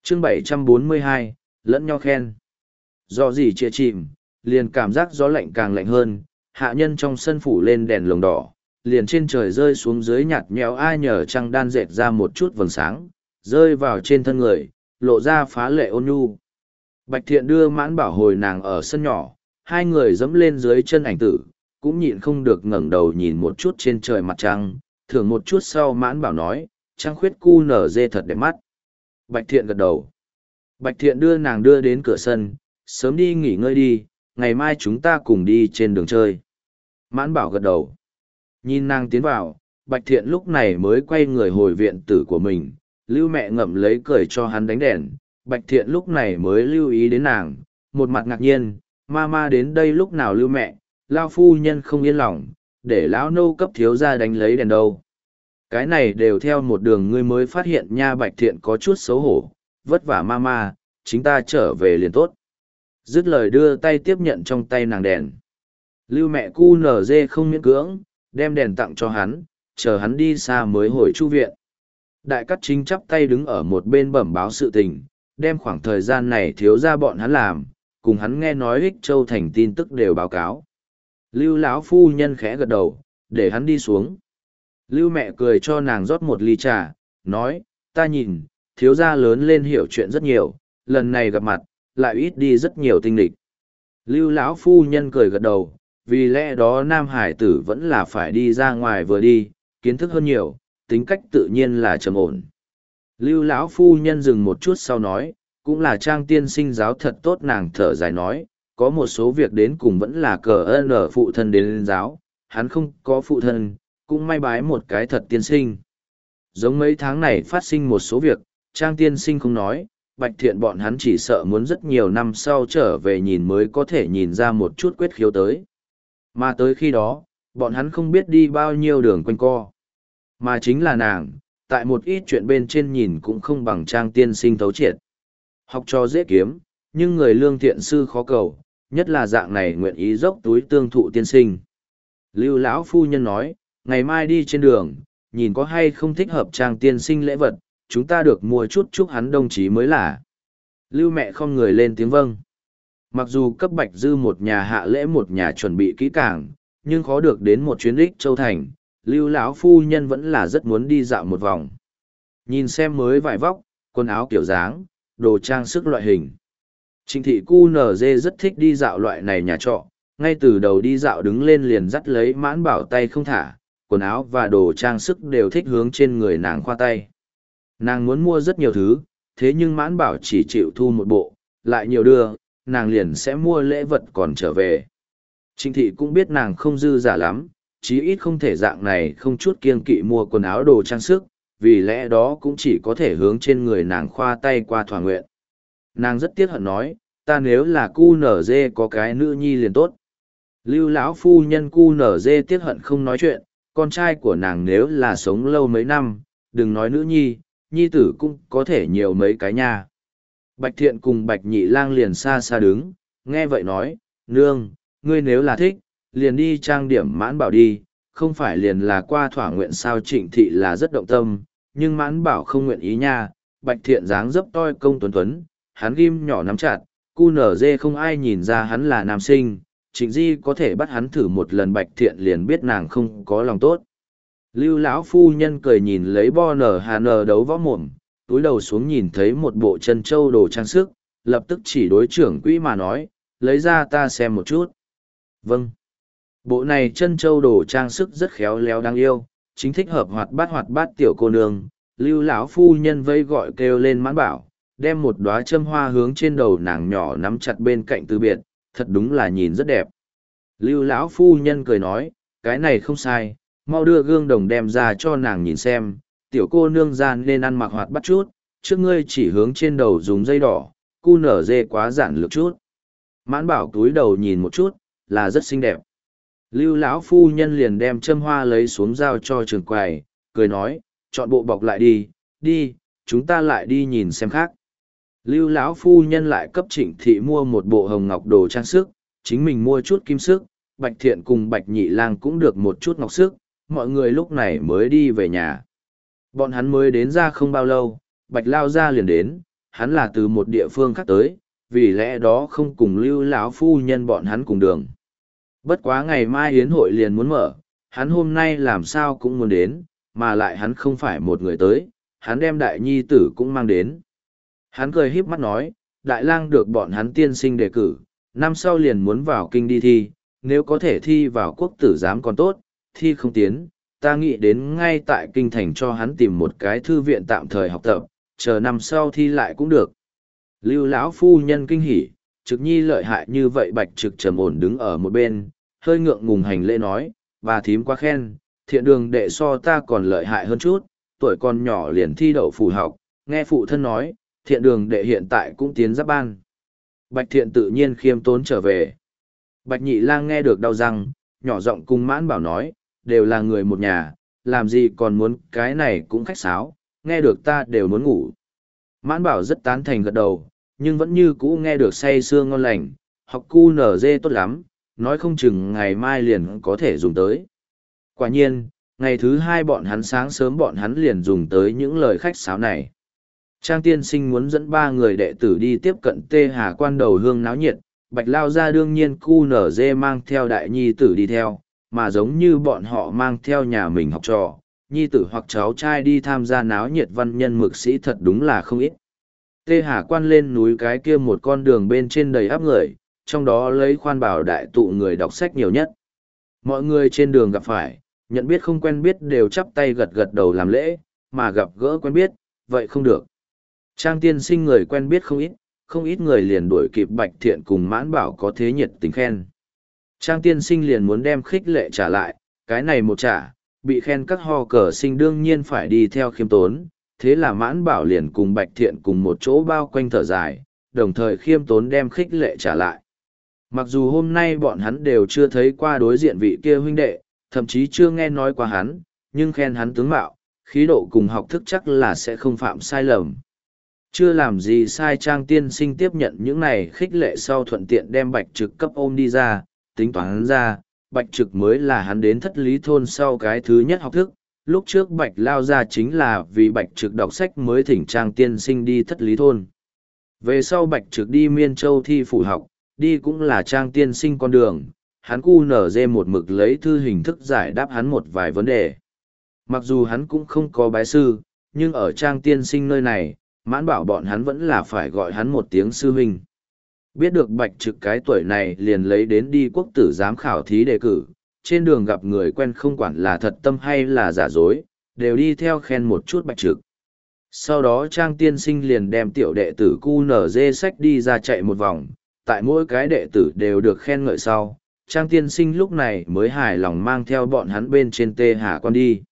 chương 742, lẫn nhau khen. Do gì chia chìm, liền cảm giác gió lạnh càng lạnh hơn, hạ nhân trong sân phủ lên đèn lồng đỏ, liền trên trời rơi xuống dưới nhạt nhẽo ai nhờ trăng đan dệt ra một chút vầng sáng, rơi vào trên thân người, lộ ra phá lệ ôn nhu. Bạch Thiện đưa Mãn Bảo hồi nàng ở sân nhỏ, hai người dẫm lên dưới chân ảnh tử, cũng nhịn không được ngẩng đầu nhìn một chút trên trời mặt trăng, thưởng một chút sau Mãn Bảo nói, trăng khuyết cu nở dê thật đẹp mắt. Bạch Thiện gật đầu. Bạch Thiện đưa nàng đưa đến cửa sân, sớm đi nghỉ ngơi đi, ngày mai chúng ta cùng đi trên đường chơi. Mãn Bảo gật đầu. Nhìn nàng tiến vào, Bạch Thiện lúc này mới quay người hồi viện tử của mình, Lưu mẹ ngậm lấy cười cho hắn đánh đèn. Bạch Thiện lúc này mới lưu ý đến nàng, một mặt ngạc nhiên, ma đến đây lúc nào Lưu mẹ, lao phu nhân không yên lòng, để lão nô cấp thiếu ra đánh lấy đèn đâu. Cái này đều theo một đường ngươi mới phát hiện nha. Bạch Thiện có chút xấu hổ, vất vả ma, chính ta trở về liền tốt. Dứt lời đưa tay tiếp nhận trong tay nàng đèn. Lưu mẹ cu nở dê không miễn cưỡng, đem đèn tặng cho hắn, chờ hắn đi xa mới hồi chu viện. Đại cát chính chắp tay đứng ở một bên bẩm báo sự tình, đem khoảng thời gian này thiếu ra bọn hắn làm, cùng hắn nghe nói Ích Châu thành tin tức đều báo cáo. Lưu lão phu nhân khẽ gật đầu, để hắn đi xuống. Lưu mẹ cười cho nàng rót một ly trà, nói, ta nhìn, thiếu gia lớn lên hiểu chuyện rất nhiều, lần này gặp mặt, lại ít đi rất nhiều tinh địch. Lưu lão phu nhân cười gật đầu, vì lẽ đó nam hải tử vẫn là phải đi ra ngoài vừa đi, kiến thức hơn nhiều, tính cách tự nhiên là trầm ổn. Lưu lão phu nhân dừng một chút sau nói, cũng là Trang tiên sinh giáo thật tốt. Nàng thở dài nói, có một số việc đến cùng vẫn là cờ ơn ở phụ thân đến giáo, hắn không có phụ thân, cũng may bái một cái thật tiên sinh. Giống mấy tháng này phát sinh một số việc, Trang tiên sinh không nói, Bạch Thiện bọn hắn chỉ sợ muốn rất nhiều năm sau trở về nhìn mới có thể nhìn ra một chút quyết khiếu tới. Mà tới khi đó, bọn hắn không biết đi bao nhiêu đường quanh co. Mà chính là nàng, tại một ít chuyện bên trên nhìn cũng không bằng Trang tiên sinh thấu triệt. Học trò dễ kiếm, nhưng người lương thiện sư khó cầu, nhất là dạng này nguyện ý dốc túi tương thụ tiên sinh. Lưu lão phu nhân nói, ngày mai đi trên đường, nhìn có hay không thích hợp Trang tiên sinh lễ vật, chúng ta được mua chút chúc hắn đồng chí mới là. Lưu mẹ không người lên tiếng vâng. Mặc dù cấp Bạch Dư một nhà hạ lễ một nhà chuẩn bị kỹ càng, nhưng khó được đến một chuyến Ích Châu thành, Lưu lão phu nhân vẫn là rất muốn đi dạo một vòng. Nhìn xem mới vải vóc, quần áo kiểu dáng, đồ trang sức loại hình. Trịnh thị cu nở dê rất thích đi dạo loại này nhà trọ, ngay từ đầu đi dạo đứng lên liền dắt lấy Mãn Bảo tay không thả, quần áo và đồ trang sức đều thích hướng trên người nàng khoa tay. Nàng muốn mua rất nhiều thứ, thế nhưng Mãn Bảo chỉ chịu thu một bộ, lại nhiều đưa, nàng liền sẽ mua lễ vật còn trở về. Trịnh thị cũng biết nàng không dư giả lắm, chí ít không thể dạng này không chút kiêng kỵ mua quần áo đồ trang sức, vì lẽ đó cũng chỉ có thể hướng trên người nàng khoa tay qua thỏa nguyện. Nàng rất tiếc hận nói, ta nếu là cu nở dê có cái nữ nhi liền tốt. Lưu lão phu nhân cu nở dê tiếc hận không nói chuyện, con trai của nàng nếu là sống lâu mấy năm, đừng nói nữ nhi, nhi tử cũng có thể nhiều mấy cái nha. Bạch Thiện cùng Bạch Nhị Lang liền xa xa đứng, nghe vậy nói, nương, ngươi nếu là thích, liền đi trang điểm Mãn Bảo đi, không phải liền là qua thỏa nguyện sao. Trịnh thị là rất động tâm, nhưng Mãn Bảo không nguyện ý nha. Bạch Thiện dáng dấp toi công tuấn tuấn, hắn ghim nhỏ nắm chặt, cu nở dê không ai nhìn ra hắn là nam sinh, Trịnh Di có thể bắt hắn thử một lần. Bạch Thiện liền biết nàng không có lòng tốt. Lưu lão phu nhân cười nhìn lấy bo nở hà nở đấu võ mồm, túi đầu xuống nhìn thấy một bộ chân châu đồ trang sức, lập tức chỉ đối trưởng quỹ mà nói, lấy ra ta xem một chút. Vâng. Bộ này chân châu đồ trang sức rất khéo léo đáng yêu, chính thích hợp hoạt bát tiểu cô nương. Lưu lão phu nhân vây gọi kêu lên Mãn Bảo, đem một đóa châm hoa hướng trên đầu nàng nhỏ nắm chặt bên cạnh từ biệt, thật đúng là nhìn rất đẹp. Lưu lão phu nhân cười nói, cái này không sai, mau đưa gương đồng đem ra cho nàng nhìn xem, tiểu cô nương gian nên ăn mặc hoạt bát chút, trước ngươi chỉ hướng trên đầu dùng dây đỏ, cu nở dê quá giản lược chút. Mãn Bảo túi đầu nhìn một chút, là rất xinh đẹp. Lưu lão phu nhân liền đem châm hoa lấy xuống giao cho trường quầy, cười nói, chọn bộ bọc lại đi, chúng ta lại đi nhìn xem khác. Lưu lão phu nhân lại cấp Trịnh thị mua một bộ hồng ngọc đồ trang sức, chính mình mua chút kim sức, Bạch Thiện cùng Bạch Nhị Lang cũng được một chút ngọc sức, mọi người lúc này mới đi về nhà. Bọn hắn mới đến ra không bao lâu, Bạch Lao gia liền đến, hắn là từ một địa phương khác tới, vì lẽ đó không cùng Lưu lão phu nhân bọn hắn cùng đường. Bất quá ngày mai yến hội liền muốn mở, hắn hôm nay làm sao cũng muốn đến, mà lại hắn không phải một người tới, hắn đem đại nhi tử cũng mang đến. Hắn cười híp mắt nói, đại lang được bọn hắn tiên sinh đề cử, năm sau liền muốn vào kinh đi thi, nếu có thể thi vào quốc tử giám còn tốt, thi không tiến, ta nghĩ đến ngay tại kinh thành cho hắn tìm một cái thư viện tạm thời học tập, chờ năm sau thi lại cũng được. Lưu lão phu nhân kinh hỉ, Trực Nhi lợi hại như vậy. Bạch Trực trầm ổn đứng ở một bên, hơi ngượng ngùng hành lễ nói, bà thím quá khen, Thiện Đường đệ so ta còn lợi hại hơn chút, tuổi còn nhỏ liền thi đậu phủ học, nghe phụ thân nói, Thiện Đường đệ hiện tại cũng tiến giáp ban. Bạch Thiện tự nhiên khiêm tốn trở về. Bạch Nhị Lang nghe được đau răng, nhỏ giọng cùng Mãn Bảo nói, đều là người một nhà, làm gì còn muốn cái này cũng khách sáo, nghe được ta đều muốn ngủ. Mãn Bảo rất tán thành gật đầu, nhưng vẫn như cũ nghe được say sưa ngon lành, học cu nở dê tốt lắm, nói không chừng ngày mai liền có thể dùng tới. Quả nhiên, ngày thứ hai bọn hắn sáng sớm bọn hắn liền dùng tới những lời khách sáo này. Trang tiên sinh muốn dẫn 3 người đệ tử đi tiếp cận Tê Hà quan đầu hương náo nhiệt, Bạch Lao ra đương nhiên cu nở dê mang theo đại nhi tử đi theo, mà giống như bọn họ mang theo nhà mình học trò, nhi tử hoặc cháu trai đi tham gia náo nhiệt văn nhân mực sĩ thật đúng là không ít. Tê Hà quan lên núi cái kia một con đường bên trên đầy áp người, trong đó lấy Khoan Bảo đại tụ người đọc sách nhiều nhất. Mọi người trên đường gặp phải, nhận biết không quen biết đều chắp tay gật gật đầu làm lễ, mà gặp gỡ quen biết, vậy không được. Trang tiên sinh người quen biết không ít người liền đuổi kịp Bạch Thiện cùng Mãn Bảo có thế nhiệt tình khen. Trang tiên sinh liền muốn đem khích lệ trả lại, cái này một trả, bị khen các ho cờ sinh đương nhiên phải đi theo khiêm tốn, thế là Mãn Bảo liền cùng Bạch Thiện cùng một chỗ bao quanh thở dài, đồng thời khiêm tốn đem khích lệ trả lại. Mặc dù hôm nay bọn hắn đều chưa thấy qua đối diện vị kia huynh đệ, thậm chí chưa nghe nói qua hắn, nhưng khen hắn tướng mạo, khí độ cùng học thức chắc là sẽ không phạm sai lầm. Chưa làm gì sai, Trang tiên sinh tiếp nhận những này khích lệ sau thuận tiện đem Bạch Trực cấp ôm đi ra, tính toán ra, Bạch Trực mới là hắn đến Thất Lý Thôn sau cái thứ nhất học thức. Lúc trước Bạch Lao ra chính là vì Bạch Trực đọc sách mới thỉnh Trang tiên sinh đi Thất Lý Thôn. Về sau Bạch Trực đi Miên Châu thi phủ học, đi cũng là Trang tiên sinh con đường, hắn cu nở dê một mực lấy thư hình thức giải đáp hắn một vài vấn đề. Mặc dù hắn cũng không có bái sư, nhưng ở Trang tiên sinh nơi này, Mãn Bảo bọn hắn vẫn là phải gọi hắn một tiếng sư huynh. Biết được Bạch Trực cái tuổi này liền lấy đến đi quốc tử giám khảo thí đề cử, trên đường gặp người quen không quản là thật tâm hay là giả dối, đều đi theo khen một chút Bạch Trực. Sau đó Trang tiên sinh liền đem tiểu đệ tử cu nở dê sách đi ra chạy một vòng, tại mỗi cái đệ tử đều được khen ngợi sau, Trang tiên sinh lúc này mới hài lòng mang theo bọn hắn bên trên Tê Hà quan đi.